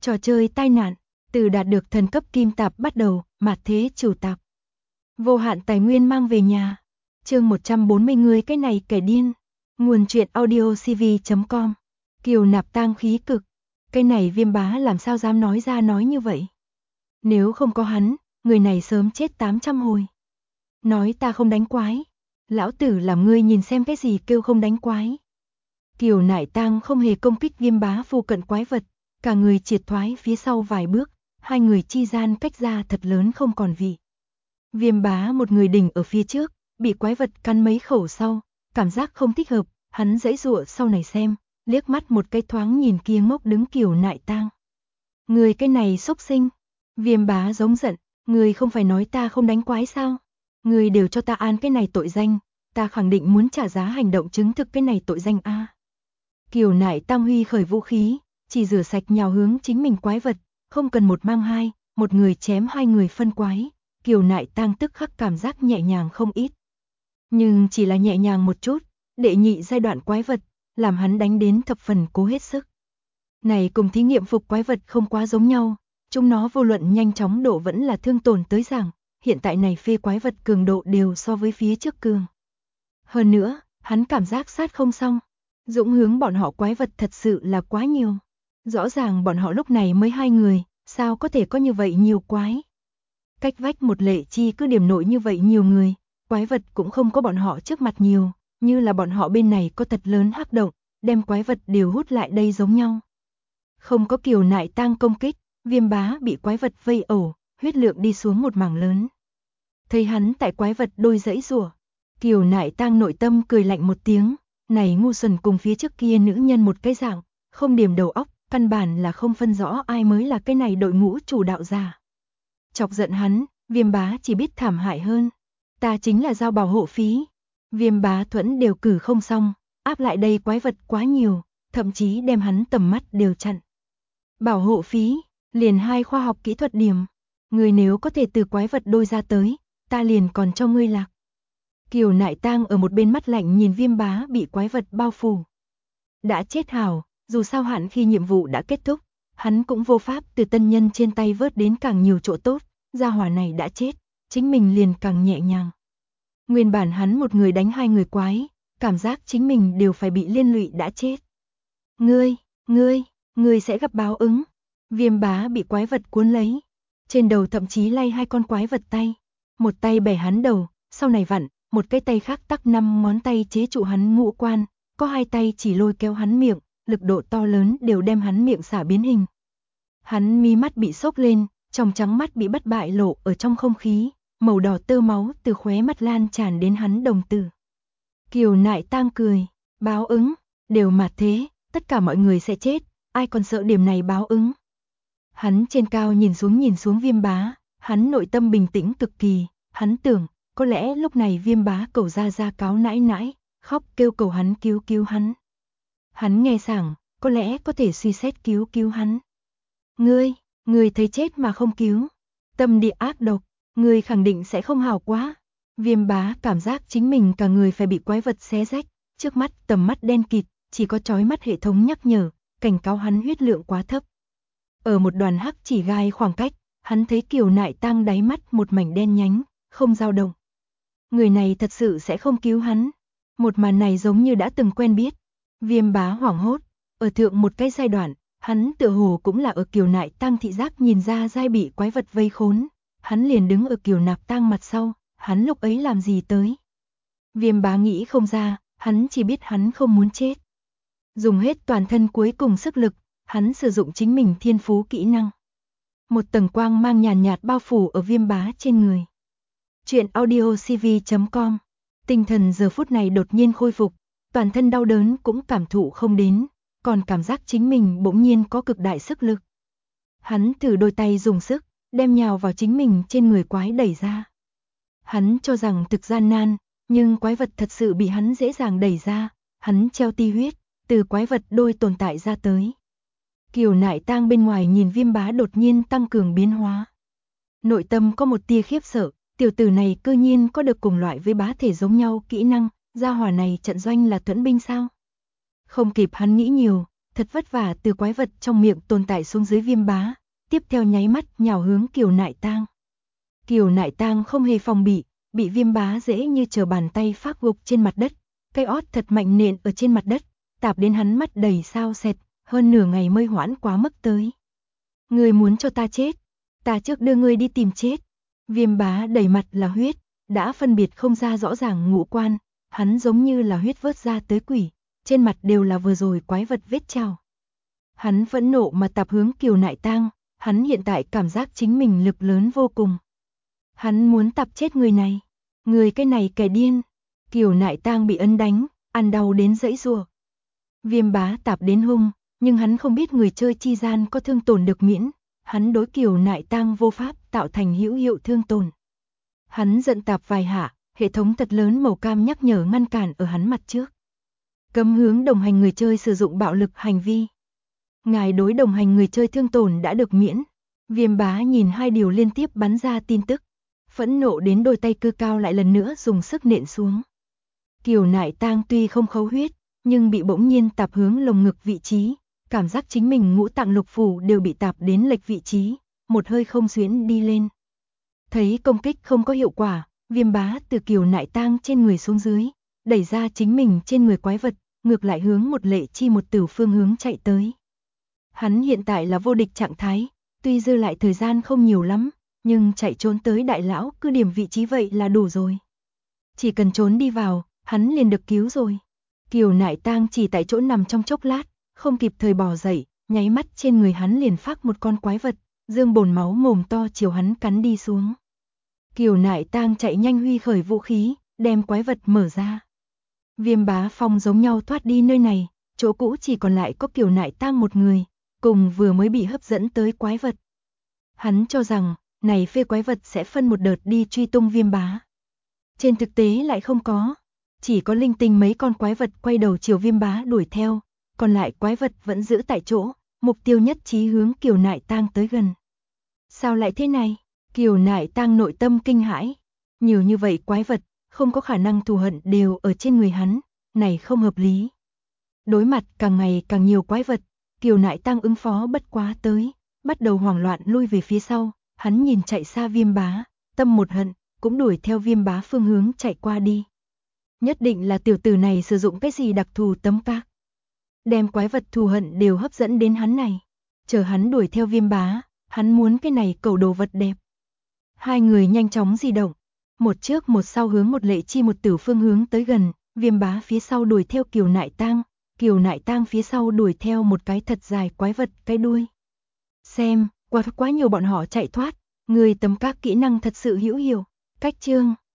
Trò chơi tai nạn, từ đạt được thần cấp kim tạp bắt đầu, mạt thế chủ tạp. Vô hạn tài nguyên mang về nhà. Chương 140 người cái này kẻ điên. Nguồn truyện audio cv.com. Kiều nạp tang khí cực. Cái này Viêm Bá làm sao dám nói ra nói như vậy. Nếu không có hắn, người này sớm chết 800 hồi. Nói ta không đánh quái. Lão tử làm ngươi nhìn xem cái gì kêu không đánh quái. Kiều nại tang không hề công kích Viêm Bá phụ cận quái vật. Cả người triệt thoái phía sau vài bước, hai người chi gian cách ra thật lớn không còn vị. Viêm Bá một người đỉnh ở phía trước, bị quái vật cắn mấy khẩu sau, cảm giác không thích hợp, hắn giãy giụa sau này xem, liếc mắt một cái thoáng nhìn kia ngốc đứng Kiều nại tang. Người cái này xúc sinh. Viêm Bá giống giận, người không phải nói ta không đánh quái sao? Người đều cho ta an cái này tội danh, ta khẳng định muốn trả giá hành động chứng thực cái này tội danh a. Kiều nại tang huy khởi vũ khí, chỉ rửa sạch nhào hướng chính mình quái vật, không cần một mang hai, một người chém hai người phân quái. Kiều nại tang tức khắc cảm giác nhẹ nhàng không ít. Nhưng chỉ là nhẹ nhàng một chút, đệ nhị giai đoạn quái vật, làm hắn đánh đến thập phần cố hết sức. Này cùng thí nghiệm phục quái vật không quá giống nhau, chúng nó vô luận nhanh chóng độ vẫn là thương tổn tới rằng, hiện tại này phê quái vật cường độ đều so với phía trước cường. Hơn nữa, hắn cảm giác sát không xong, dũng hướng bọn họ quái vật thật sự là quá nhiều. Rõ ràng bọn họ lúc này mới 2 người, sao có thể có như vậy nhiều quái. Cách vách một lệ chi cứ điểm nội như vậy nhiều người, quái vật cũng không có bọn họ trước mặt nhiều, như là bọn họ bên này có thật lớn hắc động, đem quái vật đều hút lại đây giống nhau. Không có Kiều nại tang công kích, Viêm Bá bị quái vật vây ổ, huyết lượng đi xuống một mảng lớn. Thấy hắn tại quái vật đôi giãy giụa, Kiều nại tang nội tâm cười lạnh một tiếng, này ngu xuẩn cùng phía trước kia nữ nhân một cái dạng, không điểm đầu óc, căn bản là không phân rõ ai mới là cái này đội ngũ chủ đạo giả. Chọc giận hắn, Viêm Bá chỉ biết thảm hại hơn. Ta chính là giao bảo hộ phí. Viêm Bá thuẫn đều cử không xong, áp lại đây quái vật quá nhiều, thậm chí đem hắn tầm mắt đều chặn. Bảo hộ phí, liền 2 khoa học kỹ thuật điểm. Người nếu có thể từ quái vật đôi ra tới, ta liền còn cho ngươi lạc. Kiều nại tang ở một bên mắt lạnh nhìn Viêm Bá bị quái vật bao phủ. Đã chết hảo, dù sao hạn khi nhiệm vụ đã kết thúc, hắn cũng vô pháp từ tân nhân trên tay vớt đến càng nhiều chỗ tốt, gia hỏa này đã chết, chính mình liền càng nhẹ nhàng. Nguyên bản hắn một người đánh 2 người quái, cảm giác chính mình đều phải bị liên lụy đã chết. Ngươi sẽ gặp báo ứng. Viêm Bá bị quái vật cuốn lấy, trên đầu thậm chí lay 2 con quái vật tay, một tay bẻ hắn đầu, sau này vặn, một cái tay khác tắc 5 ngón tay chế trụ hắn ngũ quan, có 2 tay chỉ lôi kéo hắn miệng, lực độ to lớn đều đem hắn miệng xả biến hình. Hắn mi mắt bị sốc lên, tròng trắng mắt bị bất bại lộ ở trong không khí, màu đỏ tơ máu từ khóe mắt lan tràn đến hắn đồng tử. Kiều nại tang cười, báo ứng, đều mà thế, tất cả mọi người sẽ chết, ai còn sợ điểm này báo ứng. Hắn trên cao nhìn xuống Viêm Bá, hắn nội tâm bình tĩnh cực kỳ, hắn tưởng, có lẽ lúc này Viêm Bá cầu ra cáo nãi nãi, khóc kêu cầu hắn cứu hắn. Hắn nghe sảng, có lẽ có thể suy xét cứu hắn. Ngươi thấy chết mà không cứu, tâm địa ác độc, ngươi khẳng định sẽ không hảo quá. Viêm Bá cảm giác chính mình cả người phải bị quái vật xé rách, trước mắt tầm mắt đen kịt, chỉ có chói mắt hệ thống nhắc nhở, cảnh cáo hắn huyết lượng quá thấp. Ở một đoàn hắc chỉ gai khoảng cách, hắn thấy Kiều nại tang đáy mắt một mảnh đen nhánh, không dao động. Người này thật sự sẽ không cứu hắn. Một màn này giống như đã từng quen biết. Viêm Bá hoảng hốt, ở thượng một cái giai đoạn, hắn tựa hồ cũng là ở Kiều nại tang thị giác nhìn ra giai bị quái vật vây khốn, hắn liền đứng ở Kiều nạp tang mặt sau, hắn lúc ấy làm gì tới. Viêm Bá nghĩ không ra, hắn chỉ biết hắn không muốn chết. Dùng hết toàn thân cuối cùng sức lực, hắn sử dụng chính mình thiên phú kỹ năng. Một tầng quang mang nhàn nhạt bao phủ ở Viêm Bá trên người. Chuyện audio cv.com. Tinh thần giờ phút này đột nhiên khôi phục, toàn thân đau đớn cũng cảm thụ không đến, còn cảm giác chính mình bỗng nhiên có cực đại sức lực. Hắn thử đôi tay dùng sức, đem nhào vào chính mình trên người quái đẩy ra. Hắn cho rằng thực gian nan, nhưng quái vật thật sự bị hắn dễ dàng đẩy ra, hắn treo ti huyết, từ quái vật đôi tồn tại ra tới. Kiều nại tang bên ngoài nhìn Viêm Bá đột nhiên tăng cường biến hóa. Nội tâm có một tia khiếp sợ, tiểu tử này cư nhiên có được cùng loại với bá thể giống nhau kỹ năng, gia hỏa này trận doanh là thuẫn binh sao? Không kịp hắn nghĩ nhiều, thật vất vả từ quái vật trong miệng tồn tại xuống dưới Viêm Bá, tiếp theo nháy mắt nhào hướng Kiều Nại Tang. Kiều Nại Tang không hề phòng bị Viêm Bá dễ như trở bàn tay phác gục trên mặt đất, cái ót thật mạnh nện ở trên mặt đất, tạp đến hắn mắt đầy sao sệt, hơn nửa ngày mới hoãn quá mức tới. Ngươi muốn cho ta chết, ta trước đưa ngươi đi tìm chết. Viêm Bá đầy mặt là huyết, đã phân biệt không ra rõ ràng ngũ quan, hắn giống như là huyết vớt ra tới quỷ, trên mặt đều là vừa rồi quái vật vết trào. Hắn phẫn nộ mà tạp hướng Kiều Nại Tang, hắn hiện tại cảm giác chính mình lực lớn vô cùng. Hắn muốn tạp chết người này, người cái này kẻ điên. Kiều Nại Tang bị ấn đánh, ăn đau đến giãy giụa. Viêm Bá tạp đến hung, nhưng hắn không biết người chơi chi gian có thương tổn được miễn, hắn đối Kiều Nại Tang vô pháp tạo thành hữu hiệu thương tổn. Hắn giận tạp vài hạ, hệ thống thật lớn màu cam nhắc nhở ngăn cản ở hắn mặt trước. Cấm hướng đồng hành người chơi sử dụng bạo lực hành vi. Ngài đối đồng hành người chơi thương tổn đã được miễn. Viêm Bá nhìn hai điều liên tiếp bắn ra tin tức, phẫn nộ đến đôi tay cơ cao lại lần nữa dùng sức nện xuống. Kiều Nại Tang tuy không khấu huyết, nhưng bị bỗng nhiên tạp hướng lồng ngực vị trí, cảm giác chính mình ngũ tạng lục phủ đều bị tạp đến lệch vị trí, một hơi không xuyến đi lên. Thấy công kích không có hiệu quả, Viêm Bá từ Kiều Nại Tang trên người xuống dưới, đẩy ra chính mình trên người quái vật, ngược lại hướng một Lệ Chi một Tử phương hướng chạy tới. Hắn hiện tại là vô địch trạng thái, tuy dư lại thời gian không nhiều lắm, nhưng chạy trốn tới đại lão cứ điểm vị trí vậy là đủ rồi. Chỉ cần trốn đi vào, hắn liền được cứu rồi. Kiều Nại Tang chỉ tại chỗ nằm trong chốc lát, không kịp thời bò dậy, nháy mắt trên người hắn liền phác một con quái vật, dương bồn máu mồm to chiều hắn cắn đi xuống. Kiều Nại Tang chạy nhanh huy khởi vũ khí, đem quái vật mở ra. Viêm Bá Phong giống nhau thoát đi nơi này, chỗ cũ chỉ còn lại có Kiều Nại Tang một người, cùng vừa mới bị hấp dẫn tới quái vật. Hắn cho rằng, này phê quái vật sẽ phân một đợt đi truy tung Viêm Bá. Trên thực tế lại không có, chỉ có linh tinh mấy con quái vật quay đầu chiều Viêm Bá đuổi theo, còn lại quái vật vẫn giữ tại chỗ, mục tiêu nhất trí hướng Kiều Nại Tang tới gần. Sao lại thế này? Kiều Nại Tang nội tâm kinh hãi, nhiều như vậy quái vật, không có khả năng thù hận đều ở trên người hắn, này không hợp lý. Đối mặt càng ngày càng nhiều quái vật, Kiều Nại Tang ứng phó bất quá tới, bắt đầu hoảng loạn lui về phía sau, hắn nhìn chạy xa Viêm Bá, tâm một hận, cũng đuổi theo Viêm Bá phương hướng chạy qua đi. Nhất định là tiểu tử này sử dụng cái gì đặc thù tấm các, đem quái vật thù hận đều hấp dẫn đến hắn này. Chờ hắn đuổi theo Viêm Bá, hắn muốn cái này cầu đồ vật đẹp. Hai người nhanh chóng di động, một trước một sau hướng một Lệ Chi một Tử phương hướng tới gần, Viêm Bá phía sau đuổi theo Kiều Nại Tang, Kiều Nại Tang phía sau đuổi theo một cái thật dài quái vật cái đuôi. Xem, quá nhiều bọn họ chạy thoát, người tấm các kỹ năng thật sự hữu hiệu. Cách chương